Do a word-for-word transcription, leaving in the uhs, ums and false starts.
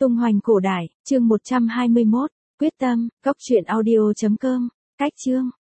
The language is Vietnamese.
Tung hoành cổ đại, chương một trăm hai mươi mốt, quyết tâm, cốc truyện audio chấm com, cách chương.